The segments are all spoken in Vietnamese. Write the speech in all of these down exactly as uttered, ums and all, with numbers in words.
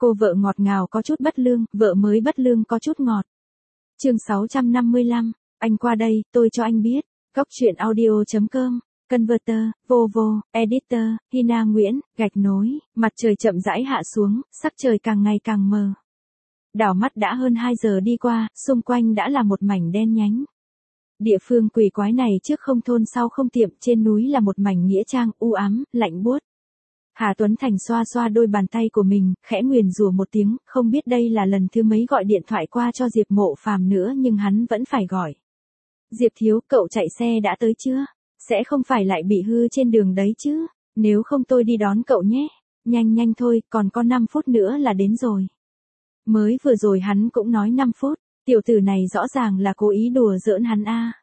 Cô vợ ngọt ngào có chút bất lương, vợ mới bất lương có chút ngọt. Chương sáu trăm năm mươi lăm, anh qua đây, tôi cho anh biết. Góc truyện audio chấm com, Converter, Vovo, Editor, Hina Nguyễn, gạch nối, mặt trời chậm rãi hạ xuống, sắc trời càng ngày càng mờ. Đảo mắt đã hơn hai giờ đi qua, xung quanh đã là một mảnh đen nhánh. Địa phương quỷ quái này trước không thôn sau không tiệm, trên núi là một mảnh nghĩa trang, u ám, lạnh buốt. Hà Tuấn Thành xoa xoa đôi bàn tay của mình, khẽ nguyền rủa một tiếng, không biết đây là lần thứ mấy gọi điện thoại qua cho Diệp Mộ Phàm nữa nhưng hắn vẫn phải gọi. Diệp thiếu, cậu chạy xe đã tới chưa? Sẽ không phải lại bị hư trên đường đấy chứ? Nếu không tôi đi đón cậu nhé. Nhanh nhanh thôi, còn có năm phút nữa là đến rồi. Mới vừa rồi hắn cũng nói năm phút, tiểu tử này rõ ràng là cố ý đùa giỡn hắn a.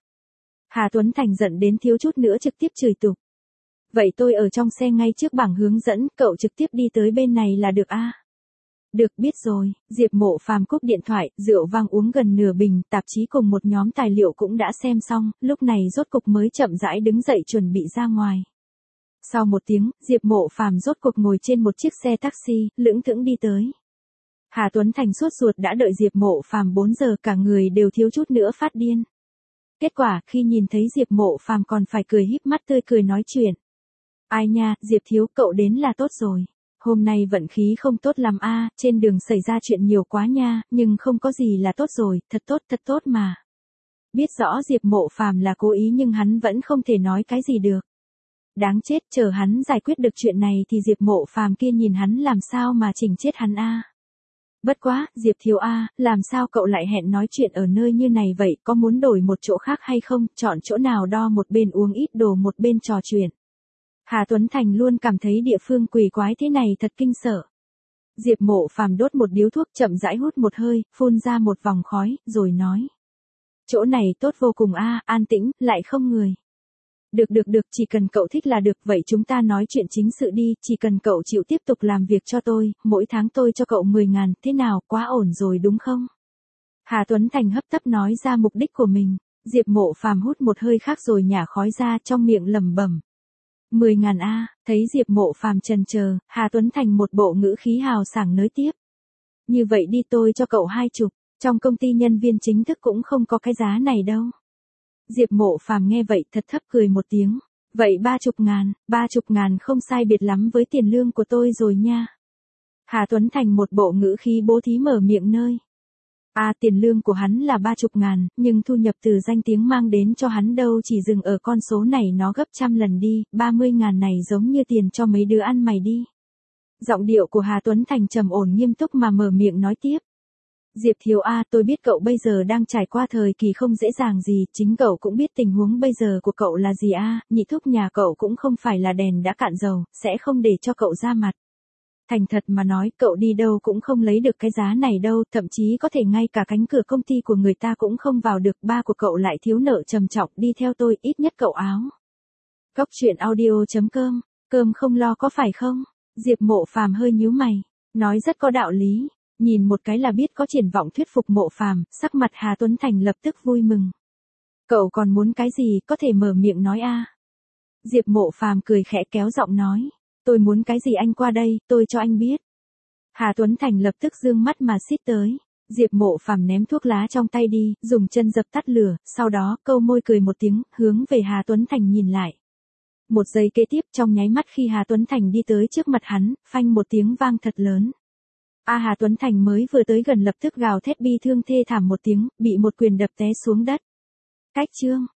Hà Tuấn Thành giận đến thiếu chút nữa trực tiếp chửi tục. Vậy tôi ở trong xe ngay trước bảng hướng dẫn, cậu trực tiếp đi tới bên này là được a. Được, biết rồi. Diệp Mộ Phàm cúp điện thoại, rượu vang uống gần nửa bình, tạp chí cùng một nhóm tài liệu cũng đã xem xong, lúc này rốt cục mới chậm rãi đứng dậy chuẩn bị ra ngoài. Sau một tiếng, Diệp Mộ Phàm rốt cuộc ngồi trên một chiếc xe taxi, lững thững đi tới. Hà Tuấn Thành sốt ruột đã đợi Diệp Mộ Phàm bốn giờ, cả người đều thiếu chút nữa phát điên. Kết quả, khi nhìn thấy Diệp Mộ Phàm còn phải cười híp mắt tươi cười nói chuyện. Ai nha, Diệp thiếu, cậu đến là tốt rồi. Hôm nay vận khí không tốt lắm a, trên đường xảy ra chuyện nhiều quá nha, nhưng không có gì là tốt rồi, thật tốt, thật tốt mà. Biết rõ Diệp Mộ Phàm là cố ý nhưng hắn vẫn không thể nói cái gì được. Đáng chết, chờ hắn giải quyết được chuyện này thì Diệp Mộ Phàm kia nhìn hắn làm sao mà chỉnh chết hắn a. Bất quá, Diệp thiếu a, làm sao cậu lại hẹn nói chuyện ở nơi như này vậy, có muốn đổi một chỗ khác hay không, chọn chỗ nào đo một bên uống ít đồ một bên trò chuyện. Hà Tuấn Thành luôn cảm thấy địa phương quỷ quái thế này thật kinh sợ. Diệp Mộ Phàm đốt một điếu thuốc chậm rãi hút một hơi, phun ra một vòng khói, rồi nói. Chỗ này tốt vô cùng a, an tĩnh, lại không người. Được được được, chỉ cần cậu thích là được, vậy chúng ta nói chuyện chính sự đi, chỉ cần cậu chịu tiếp tục làm việc cho tôi, mỗi tháng tôi cho cậu mười ngàn, thế nào, quá ổn rồi đúng không? Hà Tuấn Thành hấp tấp nói ra mục đích của mình, Diệp Mộ Phàm hút một hơi khác rồi nhả khói ra trong miệng lẩm bẩm. Mười ngàn a, thấy Diệp Mộ Phàm chần chờ, Hà Tuấn Thành một bộ ngữ khí hào sảng nới tiếp. Như vậy đi, tôi cho cậu hai chục, trong công ty nhân viên chính thức cũng không có cái giá này đâu. Diệp Mộ Phàm nghe vậy thật thấp cười một tiếng. Vậy ba chục ngàn, ba chục ngàn không sai biệt lắm với tiền lương của tôi rồi nha. Hà Tuấn Thành một bộ ngữ khí bố thí mở miệng nơi. À, tiền lương của hắn là ba chục ngàn, nhưng thu nhập từ danh tiếng mang đến cho hắn đâu chỉ dừng ở con số này, nó gấp trăm lần đi, ba mươi ngàn này giống như tiền cho mấy đứa ăn mày đi. Giọng điệu của Hà Tuấn Thành trầm ổn nghiêm túc mà mở miệng nói tiếp. Diệp thiếu a, tôi biết cậu bây giờ đang trải qua thời kỳ không dễ dàng gì, chính cậu cũng biết tình huống bây giờ của cậu là gì a, nhị thúc nhà cậu cũng không phải là đèn đã cạn dầu, sẽ không để cho cậu ra mặt. Thành thật mà nói, cậu đi đâu cũng không lấy được cái giá này đâu, thậm chí có thể ngay cả cánh cửa công ty của người ta cũng không vào được, ba của cậu lại thiếu nợ trầm trọng, đi theo tôi, ít nhất cậu áo. Góc truyện audio chấm com, cơm không lo có phải không? Diệp Mộ Phàm hơi nhíu mày, nói rất có đạo lý, nhìn một cái là biết có triển vọng thuyết phục Mộ Phàm, sắc mặt Hà Tuấn Thành lập tức vui mừng. Cậu còn muốn cái gì, có thể mở miệng nói a. Diệp Mộ Phàm cười khẽ kéo giọng nói. Tôi muốn cái gì anh qua đây, tôi cho anh biết. Hà Tuấn Thành lập tức dương mắt mà xít tới. Diệp Mộ Phàm ném thuốc lá trong tay đi, dùng chân dập tắt lửa, sau đó câu môi cười một tiếng, hướng về Hà Tuấn Thành nhìn lại. Một giây kế tiếp, trong nháy mắt khi Hà Tuấn Thành đi tới trước mặt hắn, phanh một tiếng vang thật lớn. A Hà Tuấn Thành mới vừa tới gần lập tức gào thét bi thương thê thảm một tiếng, bị một quyền đập té xuống đất. Cách chương.